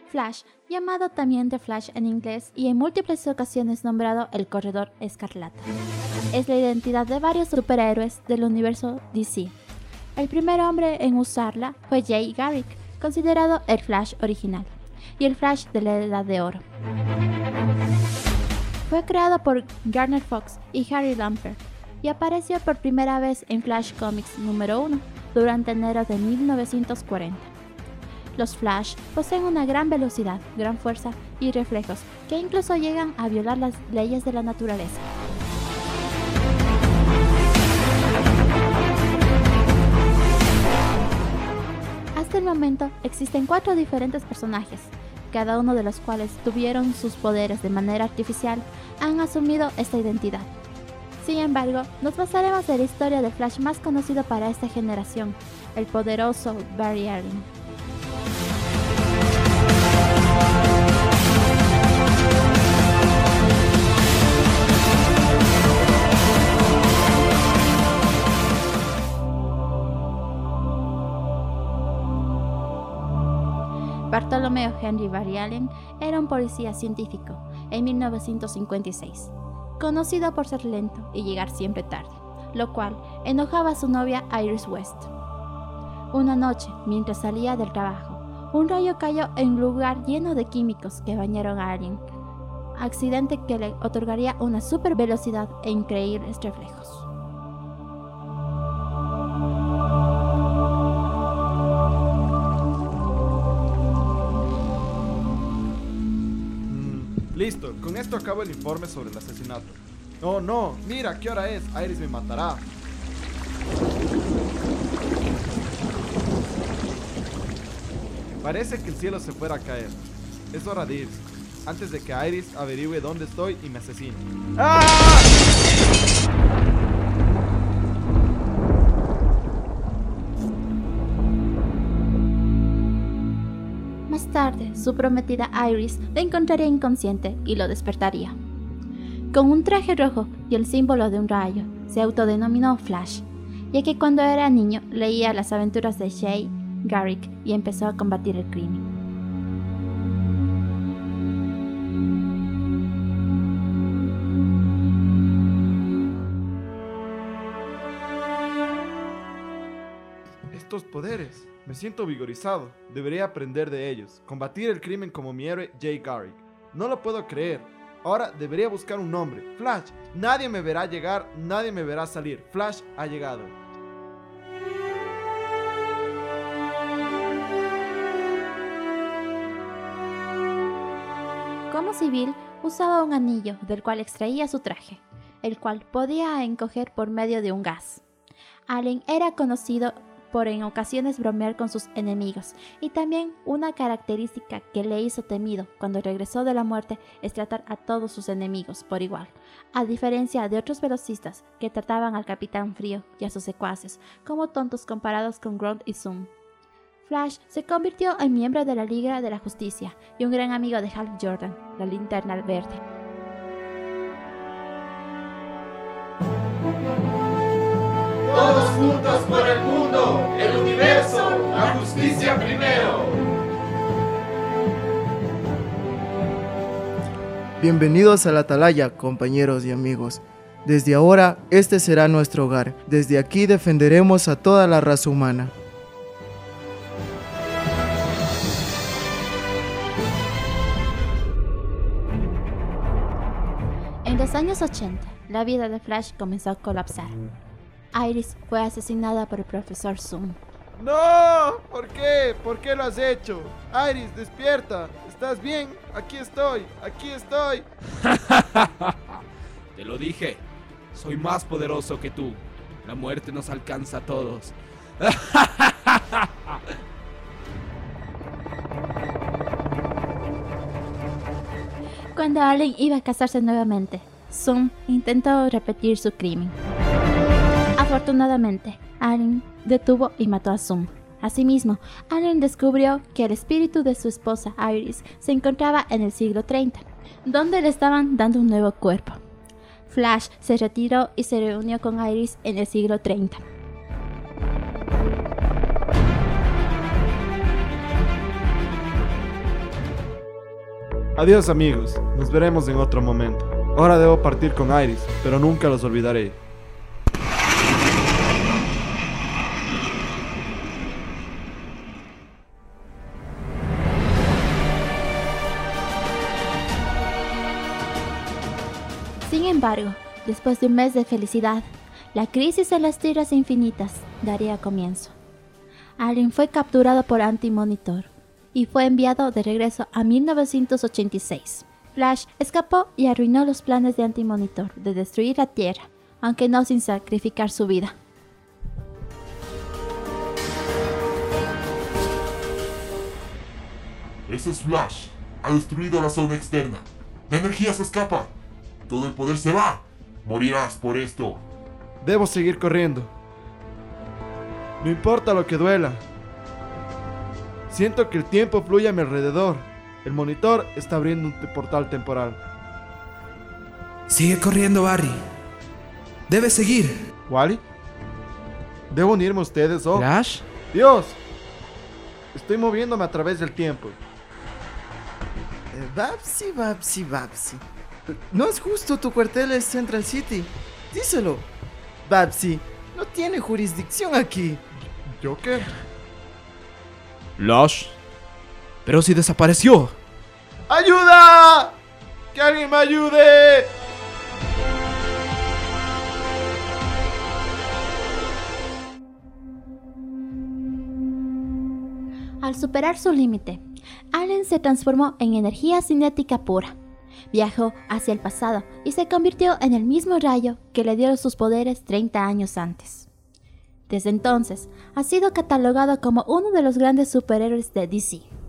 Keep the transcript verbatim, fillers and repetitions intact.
Flash, llamado también The Flash en inglés y en múltiples ocasiones nombrado el Corredor Escarlata, es la identidad de varios superhéroes del universo D C. El primer hombre en usarla fue Jay Garrick, considerado el Flash original, y el Flash de la Edad de Oro. Fue creado por Gardner Fox y Harry Lampert y apareció por primera vez en Flash Comics número uno durante enero de mil novecientos cuarenta. Los Flash poseen una gran velocidad, gran fuerza y reflejos que incluso llegan a violar las leyes de la naturaleza. Hasta el momento existen cuatro diferentes personajes, cada uno de los cuales tuvieron sus poderes de manera artificial, han asumido esta identidad. Sin embargo, nos basaremos en la historia del Flash más conocido para esta generación, el poderoso Barry Allen. Bartholomew Henry Barry Allen era un policía científico en mil novecientos cincuenta y seis, conocido por ser lento y llegar siempre tarde, lo cual enojaba a su novia Iris West. Una noche, mientras salía del trabajo, un rayo cayó en un lugar lleno de químicos que bañaron a Allen, accidente que le otorgaría una super velocidad e increíbles reflejos. Listo, con esto acabo el informe sobre el asesinato. No, no, mira, ¿qué hora es? Iris me matará. Parece que el cielo se fuera a caer. Es hora de irse, antes de que Iris averigüe dónde estoy y me asesine. ¡Ah! Más tarde, su prometida Iris lo encontraría inconsciente y lo despertaría. Con un traje rojo y el símbolo de un rayo, se autodenominó Flash, ya que cuando era niño leía las aventuras de Jay Garrick y empezó a combatir el crimen. Estos poderes. Me siento vigorizado. Debería aprender de ellos. Combatir el crimen como mi héroe Jay Garrick. No lo puedo creer. Ahora debería buscar un nombre. Flash. Nadie me verá llegar, nadie me verá salir. Flash ha llegado. Como civil, usaba un anillo del cual extraía su traje, el cual podía encoger por medio de un gas. Allen era conocido por en ocasiones bromear con sus enemigos, y también una característica que le hizo temido cuando regresó de la muerte es tratar a todos sus enemigos por igual, a diferencia de otros velocistas que trataban al Capitán Frío y a sus secuaces como tontos comparados con Grunt y Zoom. Flash se convirtió en miembro de la Liga de la Justicia y un gran amigo de Hal Jordan, la Linterna Verde. Todos juntos por el mundo, el universo, la justicia primero. Bienvenidos a la Atalaya, compañeros y amigos. Desde ahora, este será nuestro hogar. Desde aquí defenderemos a toda la raza humana. En los años ochenta, la vida de Flash comenzó a colapsar. Iris fue asesinada por el profesor Zoom. ¡No! ¿Por qué? ¿Por qué lo has hecho? Iris, despierta. ¿Estás bien? Aquí estoy. Aquí estoy. Te lo dije. Soy más poderoso que tú. La muerte nos alcanza a todos. Cuando Allen iba a casarse nuevamente, Zoom intentó repetir su crimen. Afortunadamente, Allen detuvo y mató a Zoom. Asimismo, Allen descubrió que el espíritu de su esposa Iris se encontraba en el siglo treinta, donde le estaban dando un nuevo cuerpo. Flash se retiró y se reunió con Iris en el siglo treinta. Adiós amigos, nos veremos en otro momento. Ahora debo partir con Iris, pero nunca los olvidaré. Sin embargo, después de un mes de felicidad, la crisis en las tierras infinitas daría comienzo. Alien fue capturado por Anti-Monitor y fue enviado de regreso a mil novecientos ochenta y seis. Flash escapó y arruinó los planes de Anti-Monitor de destruir la Tierra, aunque no sin sacrificar su vida. Ese es Flash. Ha destruido la zona externa. La energía se escapa. Todo el poder se va. Morirás por esto. Debo seguir corriendo. No importa lo que duela. Siento que el tiempo fluye a mi alrededor. El monitor está abriendo un portal temporal. Sigue corriendo, Barry. Debes seguir. ¿Wally? ¿Debo unirme a ustedes o...? ¿Flash? ¡Dios! Estoy moviéndome a través del tiempo. Eh, Babsy, Babsy, Babsy. No es justo, tu cuartel es Central City. Díselo. Babsy, no tiene jurisdicción aquí. ¿Joker? Flash. Pero si desapareció. ¡Ayuda! ¡Que alguien me ayude! Al superar su límite, Allen se transformó en energía cinética pura. Viajó hacia el pasado y se convirtió en el mismo rayo que le dio sus poderes treinta años antes. Desde entonces, ha sido catalogado como uno de los grandes superhéroes de D C.